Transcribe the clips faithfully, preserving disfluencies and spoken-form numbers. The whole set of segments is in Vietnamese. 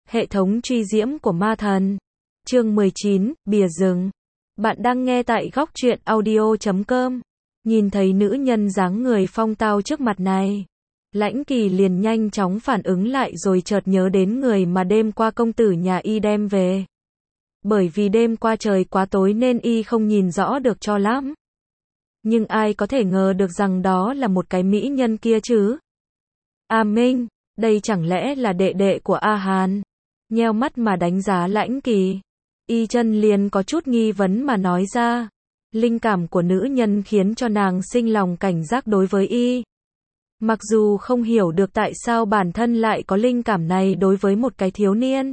Hệ thống truy diễm của ma thần. Chương mười chín, Bìa rừng. Bạn đang nghe tại góc truyện audio chấm com. Nhìn thấy nữ nhân dáng người phong tao trước mặt này, Lãnh Kỳ liền nhanh chóng phản ứng lại rồi chợt nhớ đến người mà đêm qua công tử nhà y đem về. Bởi vì đêm qua trời quá tối nên y không nhìn rõ được cho lắm. Nhưng ai có thể ngờ được rằng đó là một cái mỹ nhân kia chứ? A Minh, đây chẳng lẽ là đệ đệ của A Hàn? Nheo mắt mà đánh giá Lãnh Kỳ, Y Chân liền có chút nghi vấn mà nói ra. Linh cảm của nữ nhân khiến cho nàng sinh lòng cảnh giác đối với y. Mặc dù không hiểu được tại sao bản thân lại có linh cảm này đối với một cái thiếu niên.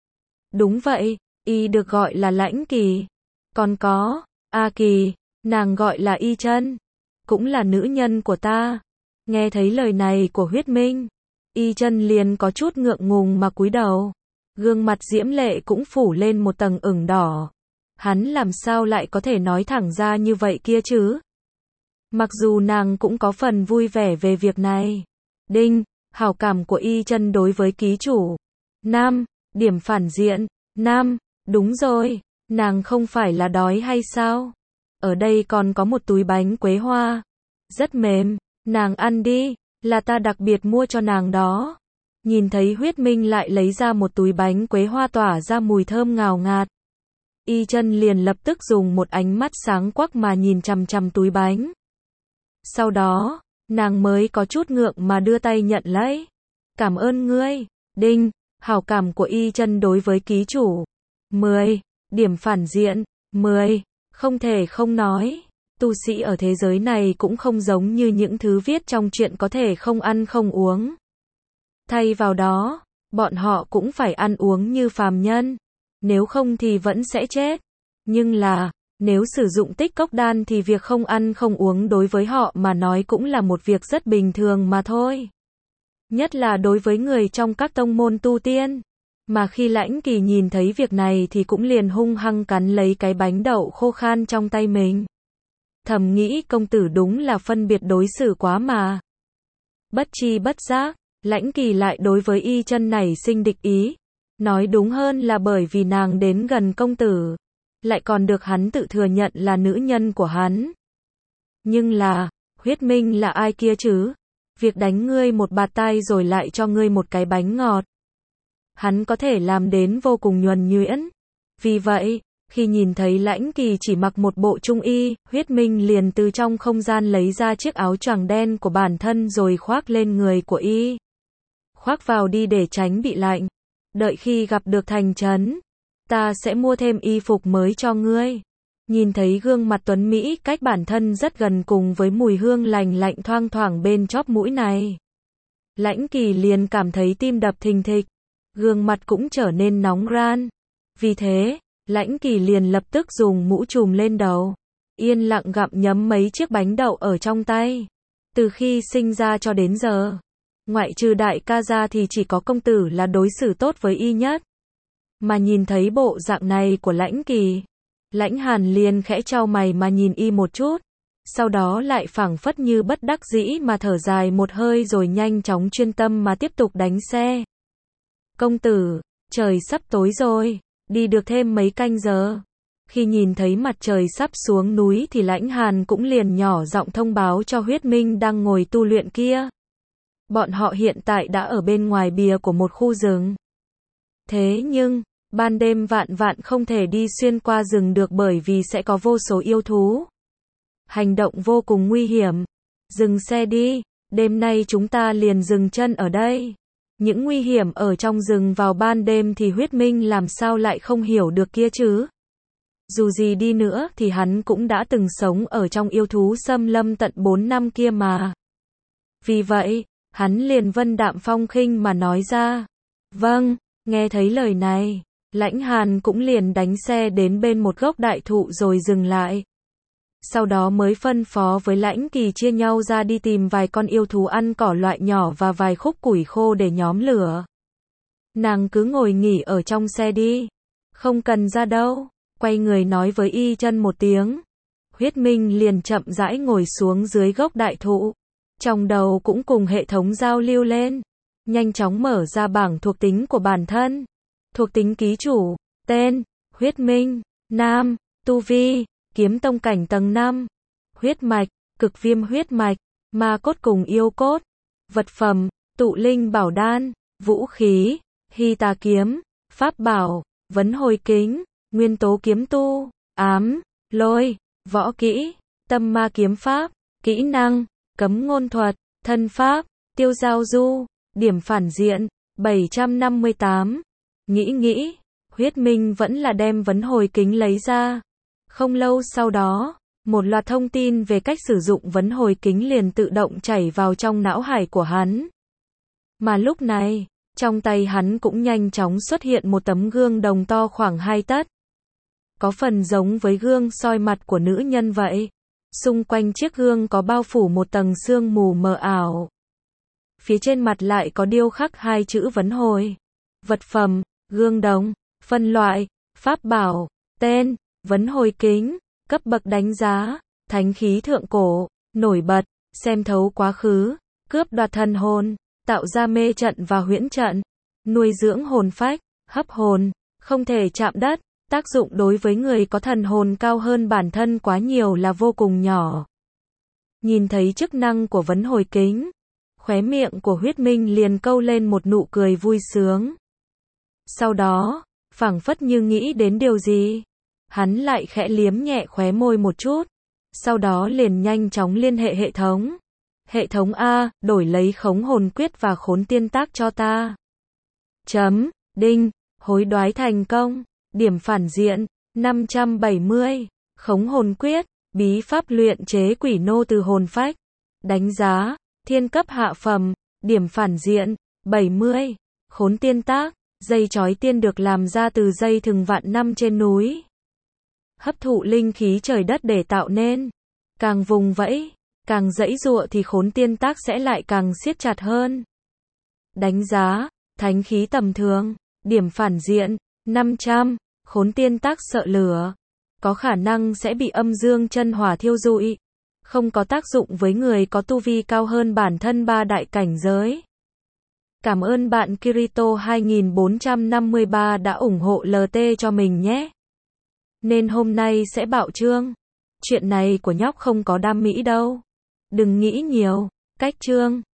Đúng vậy, y được gọi là Lãnh Kỳ. Còn có, A Kỳ, nàng gọi là Y Chân, cũng là nữ nhân của ta. Nghe thấy lời này của Huyết Minh, Y Chân liền có chút ngượng ngùng mà cúi đầu. Gương mặt diễm lệ cũng phủ lên một tầng ửng đỏ. Hắn làm sao lại có thể nói thẳng ra như vậy kia chứ? Mặc dù nàng cũng có phần vui vẻ về việc này. Đinh, hảo cảm của Y Chân đối với ký chủ. Nam, điểm phản diện. Nam, đúng rồi, nàng không phải là đói hay sao? Ở đây còn có một túi bánh quế hoa. Rất mềm, nàng ăn đi, là ta đặc biệt mua cho nàng đó. Nhìn thấy Huyết Minh lại lấy ra một túi bánh quế hoa tỏa ra mùi thơm ngào ngạt. Y Chân liền lập tức dùng một ánh mắt sáng quắc mà nhìn chằm chằm túi bánh. Sau đó, nàng mới có chút ngượng mà đưa tay nhận lấy. Cảm ơn ngươi. Đinh, hảo cảm của Y Chân đối với ký chủ. mười. Điểm phản diện. mười. Không thể không nói. Tu sĩ ở thế giới này cũng không giống như những thứ viết trong truyện có thể không ăn không uống. Thay vào đó, bọn họ cũng phải ăn uống như phàm nhân. Nếu không thì vẫn sẽ chết. Nhưng là, nếu sử dụng tích cốc đan thì việc không ăn không uống đối với họ mà nói cũng là một việc rất bình thường mà thôi. Nhất là đối với người trong các tông môn tu tiên. Mà khi Lãnh Kỳ nhìn thấy việc này thì cũng liền hung hăng cắn lấy cái bánh đậu khô khan trong tay mình. Thầm nghĩ công tử đúng là phân biệt đối xử quá mà. Bất chi bất giác, Lãnh Kỳ lại đối với Y Chân này sinh địch ý. Nói đúng hơn là bởi vì nàng đến gần công tử, lại còn được hắn tự thừa nhận là nữ nhân của hắn. Nhưng là, Huyết Minh là ai kia chứ? Việc đánh ngươi một bạt tai rồi lại cho ngươi một cái bánh ngọt. Hắn có thể làm đến vô cùng nhuần nhuyễn. Vì vậy, khi nhìn thấy Lãnh Kỳ chỉ mặc một bộ trung y, Huyết Minh liền từ trong không gian lấy ra chiếc áo choàng đen của bản thân rồi khoác lên người của y. Khoác vào đi để tránh bị lạnh. Đợi khi gặp được thành trấn, ta sẽ mua thêm y phục mới cho ngươi. Nhìn thấy gương mặt tuấn Mỹ cách bản thân rất gần cùng với mùi hương lành lạnh thoang thoảng bên chóp mũi này, Lãnh Kỳ liền cảm thấy tim đập thình thịch, gương mặt cũng trở nên nóng ran. Vì thế, Lãnh Kỳ liền lập tức dùng mũ trùm lên đầu, yên lặng gặm nhấm mấy chiếc bánh đậu ở trong tay. Từ khi sinh ra cho đến giờ, ngoại trừ đại ca ra thì chỉ có công tử là đối xử tốt với y nhất. Mà nhìn thấy bộ dạng này của Lãnh Kỳ, Lãnh Hàn liền khẽ chau mày mà nhìn y một chút. Sau đó lại phảng phất như bất đắc dĩ mà thở dài một hơi rồi nhanh chóng chuyên tâm mà tiếp tục đánh xe. Công tử, trời sắp tối rồi, đi được thêm mấy canh giờ. Khi nhìn thấy mặt trời sắp xuống núi thì Lãnh Hàn cũng liền nhỏ giọng thông báo cho Huyết Minh đang ngồi tu luyện kia. Bọn họ hiện tại đã ở bên ngoài bìa của một khu rừng. Thế nhưng, ban đêm vạn vạn không thể đi xuyên qua rừng được bởi vì sẽ có vô số yêu thú. Hành động vô cùng nguy hiểm. Dừng xe đi, đêm nay chúng ta liền dừng chân ở đây. Những nguy hiểm ở trong rừng vào ban đêm thì Huyết Minh làm sao lại không hiểu được kia chứ? Dù gì đi nữa thì hắn cũng đã từng sống ở trong yêu thú xâm lâm tận bốn năm kia mà. Vì vậy, hắn liền vân đạm phong khinh mà nói ra. Vâng, nghe thấy lời này, Lãnh Hàn cũng liền đánh xe đến bên một gốc đại thụ rồi dừng lại. Sau đó mới phân phó với Lãnh Kỳ chia nhau ra đi tìm vài con yêu thú ăn cỏ loại nhỏ và vài khúc củi khô để nhóm lửa. Nàng cứ ngồi nghỉ ở trong xe đi, không cần ra đâu. Quay người nói với Y Chân một tiếng. Huyết Minh liền chậm rãi ngồi xuống dưới gốc đại thụ. Trong đầu cũng cùng hệ thống giao lưu lên. Nhanh chóng mở ra bảng thuộc tính của bản thân. Thuộc tính ký chủ. Tên, huyết minh, nam, tu vi, kiếm tông cảnh tầng năm. Huyết mạch, cực viêm huyết mạch, ma cốt cùng yêu cốt. Vật phẩm, tụ linh bảo đan, vũ khí, hy tà kiếm, pháp bảo, vấn hồi kính, nguyên tố kiếm tu, ám, lôi, võ kỹ, tâm ma kiếm pháp, kỹ năng, cấm ngôn thuật, thân pháp, tiêu giao du, điểm phản diện, bảy trăm năm mươi tám. Nghĩ nghĩ, huyết minh vẫn là đem vấn hồi kính lấy ra. Không lâu sau đó, một loạt thông tin về cách sử dụng vấn hồi kính liền tự động chảy vào trong não hải của hắn. Mà lúc này, trong tay hắn cũng nhanh chóng xuất hiện một tấm gương đồng to khoảng hai tấc. Có phần giống với gương soi mặt của nữ nhân vậy. Xung quanh chiếc gương có bao phủ một tầng sương mù mờ ảo. Phía trên mặt lại có điêu khắc hai chữ vấn hồi. Vật phẩm, gương đồng, phân loại, pháp bảo, tên, vấn hồi kính, cấp bậc đánh giá, thánh khí thượng cổ, nổi bật, xem thấu quá khứ, cướp đoạt thần hồn, tạo ra mê trận và huyễn trận, nuôi dưỡng hồn phách, hấp hồn, không thể chạm đất, tác dụng đối với người có thần hồn cao hơn bản thân quá nhiều là vô cùng nhỏ. Nhìn thấy chức năng của vấn hồi kính, khóe miệng của huyết minh liền câu lên một nụ cười vui sướng. Sau đó, phảng phất như nghĩ đến điều gì, hắn lại khẽ liếm nhẹ khóe môi một chút, sau đó liền nhanh chóng liên hệ hệ thống. Hệ thống A, đổi lấy khống hồn quyết và khốn tiên tác cho ta. Chấm, đinh, hối đoái thành công, điểm phản diện, năm trăm bảy mươi, khống hồn quyết, bí pháp luyện chế quỷ nô từ hồn phách. Đánh giá, thiên cấp hạ phẩm, điểm phản diện, bảy mươi, khốn tiên tác, dây chói tiên được làm ra từ dây thừng vạn năm trên núi. Hấp thụ linh khí trời đất để tạo nên. Càng vùng vẫy, càng giãy giụa thì khốn tiên tác sẽ lại càng siết chặt hơn. Đánh giá, thánh khí tầm thường, điểm phản diện, năm trăm, khốn tiên tác sợ lửa. Có khả năng sẽ bị âm dương chân hỏa thiêu rụi. Không có tác dụng với người có tu vi cao hơn bản thân ba đại cảnh giới. Cảm ơn bạn Kirito hai nghìn bốn trăm năm mươi ba đã ủng hộ lờ tê cho mình nhé. Nên hôm nay sẽ bạo chương. Chuyện này của nhóc không có đam mỹ đâu. Đừng nghĩ nhiều. Cách chương.